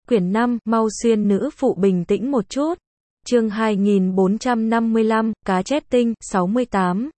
Quyển 5, mau xuyên nữ phụ bình tĩnh một chút. Chương 2455, cá chép tinh, 68.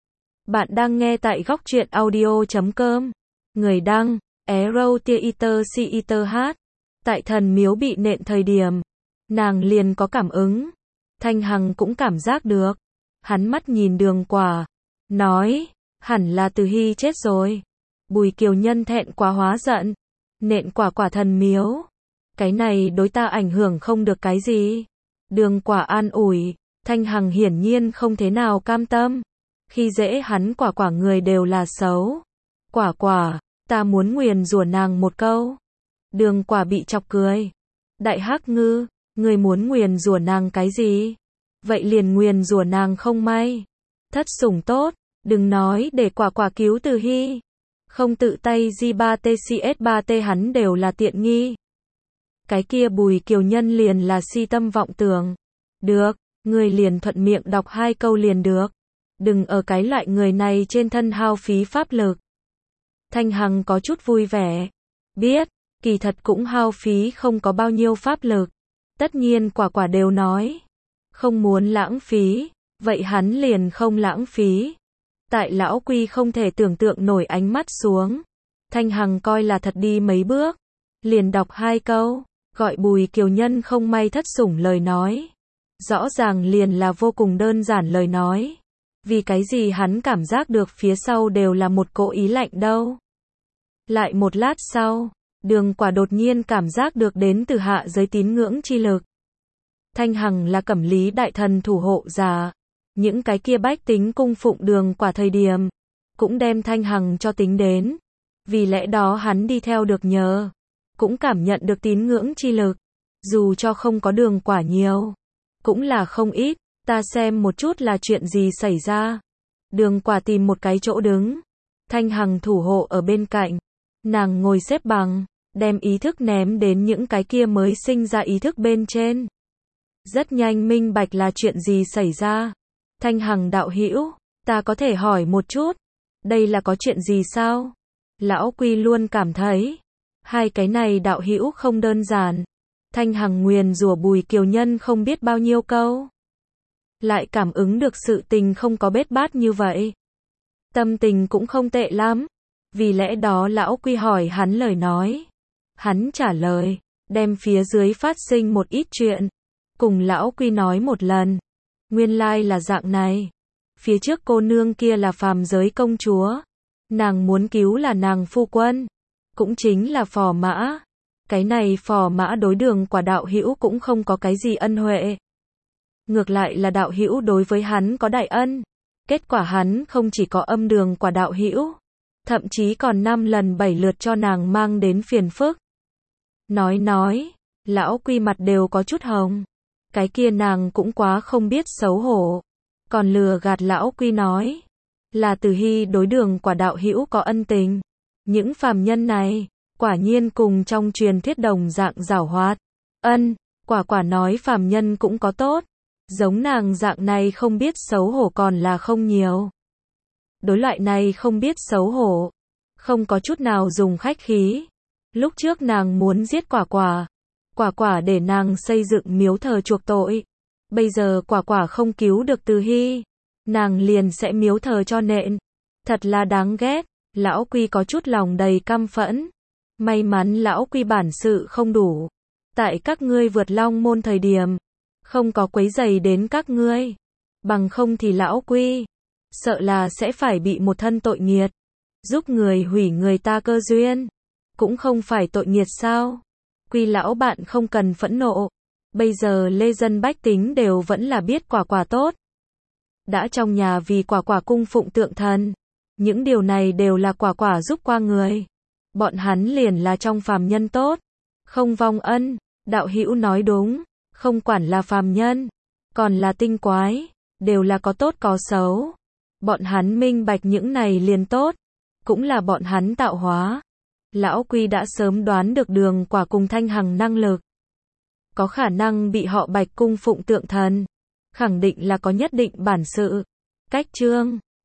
Bạn đang nghe tại góc truyện audio.com. Người đăng, Arrow Theater CETH. Tại thần miếu bị nện thời điểm, nàng liền có cảm ứng. Thanh Hằng cũng cảm giác được. Hắn mắt nhìn Đường Quả, nói, hẳn là Từ Hy chết rồi. Bùi Kiều Nhân thẹn quá hóa giận, nện quả thần miếu. Cái này đối ta ảnh hưởng không được cái gì. Đường Quả an ủi, Thanh Hằng hiển nhiên không thế nào cam tâm. Khi dễ hắn quả người đều là xấu. Quả, ta muốn nguyền rủa nàng một câu. Đường Quả bị chọc cười. Đại Hắc Ngư, ngươi muốn nguyền rủa nàng cái gì? Vậy liền nguyền rủa nàng không may. Thất sủng tốt, đừng nói để quả cứu Từ Hy. Không tự tay G3TCS3T hắn đều là tiện nghi. Cái kia Bùi Kiều Nhân liền là si tâm vọng tưởng. Được, ngươi liền thuận miệng đọc 2 câu liền được. Đừng ở cái loại người này trên thân hao phí pháp lực. Thanh Hằng có chút vui vẻ. Biết, kỳ thật cũng hao phí không có bao nhiêu pháp lực. Tất nhiên quả đều nói. Không muốn lãng phí, vậy hắn liền không lãng phí. Tại lão Quy không thể tưởng tượng nổi ánh mắt xuống. Thanh Hằng coi là thật đi mấy bước. Liền đọc 2 câu, gọi Bùi Kiều Nhân không may thất sủng lời nói. Rõ ràng liền là vô cùng đơn giản lời nói. Vì cái gì hắn cảm giác được phía sau đều là một cỗ ý lạnh đâu. Lại một lát sau, Đường Quả đột nhiên cảm giác được đến từ hạ giới tín ngưỡng chi lực. Thanh Hằng là Cẩm Lý đại thần thủ hộ giả. Những cái kia bách tính cung phụng Đường Quả thời điểm, cũng đem Thanh Hằng cho tính đến. Vì lẽ đó hắn đi theo được nhờ, cũng cảm nhận được tín ngưỡng chi lực. Dù cho không có Đường Quả nhiều, cũng là không ít. Ta xem một chút là chuyện gì xảy ra. Đường Quả tìm một cái chỗ đứng. Thanh Hằng thủ hộ ở bên cạnh. Nàng ngồi xếp bằng, đem ý thức ném đến những cái kia mới sinh ra ý thức bên trên. Rất nhanh minh bạch là chuyện gì xảy ra. Thanh Hằng đạo hữu, ta có thể hỏi một chút, đây là có chuyện gì sao? Lão Quy luôn cảm thấy, 2 cái này đạo hữu không đơn giản. Thanh Hằng nguyền rủa Bùi Kiều Nhân không biết bao nhiêu câu. Lại cảm ứng được sự tình không có bết bát như vậy. Tâm tình cũng không tệ lắm. Vì lẽ đó lão Quy hỏi hắn lời nói. Hắn trả lời, đem phía dưới phát sinh một ít chuyện. Cùng lão Quy nói một lần. Nguyên lai là dạng này. Phía trước cô nương kia là phàm giới công chúa. Nàng muốn cứu là nàng phu quân. Cũng chính là Phò Mã. Cái này Phò Mã đối Đường Quả đạo hữu cũng không có cái gì ân huệ. Ngược lại là đạo hữu đối với hắn có đại ân. Kết quả hắn không chỉ có âm Đường Quả đạo hữu, thậm chí còn 5 lần 7 lượt cho nàng mang đến phiền phức. Nói, lão Quy mặt đều có chút hồng. Cái kia nàng cũng quá không biết xấu hổ. Còn lừa gạt lão Quy nói, là Từ Hy đối Đường Quả đạo hữu có ân tình. Những phàm nhân này, quả nhiên cùng trong truyền thuyết đồng dạng giảo hoạt. Quả nói phàm nhân cũng có tốt. Giống nàng dạng này không biết xấu hổ còn là không nhiều. Đối loại này không biết xấu hổ, không có chút nào dùng khách khí. Lúc trước nàng muốn giết quả để nàng xây dựng miếu thờ chuộc tội. Bây giờ quả không cứu được Từ Hy, nàng liền sẽ miếu thờ cho nện. Thật là đáng ghét. Lão Quy có chút lòng đầy căm phẫn. May mắn lão Quy bản sự không đủ. Tại các ngươi vượt Long Môn thời điểm, không có quấy rầy đến các ngươi. Bằng không thì lão Quy sợ là sẽ phải bị một thân tội nghiệt. Giúp người hủy người ta cơ duyên, cũng không phải tội nghiệt sao? Quy lão bạn không cần phẫn nộ. Bây giờ lê dân bách tính đều vẫn là biết quả tốt. Đã trong nhà vì quả cung phụng tượng thần. Những điều này đều là quả giúp qua người. Bọn hắn liền là trong phàm nhân tốt. Không vong ân. Đạo hữu nói đúng. Không quản là phàm nhân, còn là tinh quái, đều là có tốt có xấu. Bọn hắn minh bạch những này liền tốt. Cũng là bọn hắn tạo hóa. Lão Quy đã sớm đoán được Đường Quả cùng Thanh Hằng năng lực. Có khả năng bị họ Bạch cung phụng tượng thần. Khẳng định là có nhất định bản sự. Cách chương